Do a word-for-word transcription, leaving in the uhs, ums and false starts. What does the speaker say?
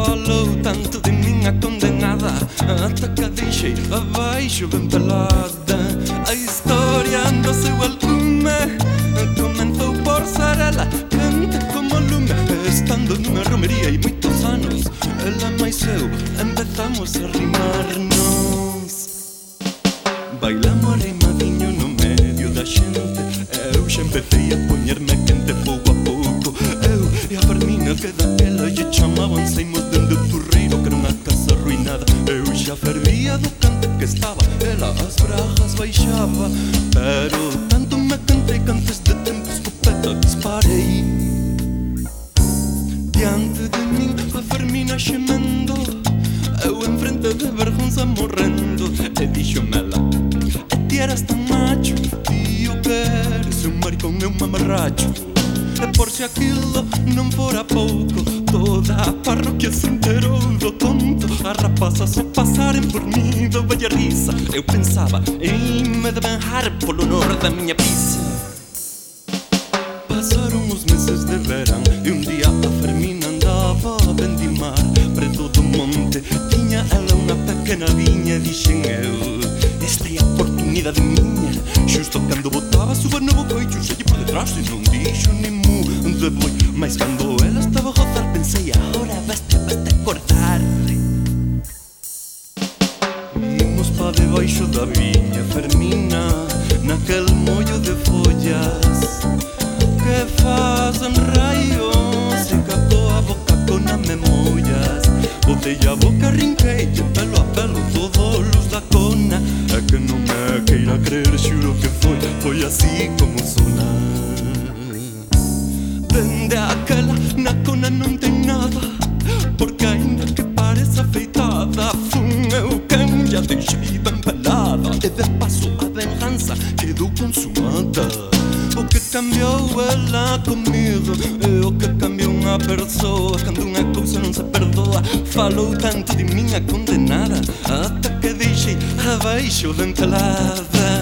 Falou tanto de minha condenada ata que a deixei abaixo bem pelada. A história do seu alcume comenzou por ser ela quente como lume. Estando numa romería e muitos anos, ela mais eu empezamos a rimar-nos. Bailamos rimadinho no medio da xente. Eu xa empecei a poñerme quente pouco a pouco. Eu e a Fermina que daquela lle chamaban saímos dende o Turreiro, que era unha casa arruinada. Eu xa fervía do cante que estaba, ela as brajas baixaba. Pero tanto me cantei que antes de tempo escopeta disparei. Diante de min a Fermina xemendo, eu enfrente de vergonza morrendo. E dixome ela: e ti eras tan macho, tío, que eres un maricón e un mamarracho. E por si aquilo non fora pouco, toda a parroquia se enterou do tonto. As rapazas se pasaren por mí do bella risa. Eu pensaba en me de benjar polo honor da miña pizza. Pasaron os meses de verán e un día a Fermina andaba a vendimar preto do monte. Tiña ela unha pequena viña e dixen eu: esta é a oportunidade miña. Xusto cando botaba a suba no bocoicho, xelle por detrás e non dixo ni mu de boi. Mas cando ela estaba a gozar pensei: agora basta, basta cortar. Imos pa debaixo da viña Fermina, naquel mollo de follas que fazan raios e caco a boca con a memollas. Botei a boca, rinquei pelo a pelo todos los da cona. É que non me queira creer, xuro que foi, foi así como sona. Dende aquela na cona non ten nada, porque ainda que pareza afeitada, fun eu quen ya deixei ben pelada. E de paso a venganza quedou consumada. O que cambiou ela comigo é o que cambiou unha persoa. Cando unha cousa non se perdoa, falou tanto de miña condenada ata que deixei abaixo da entalada.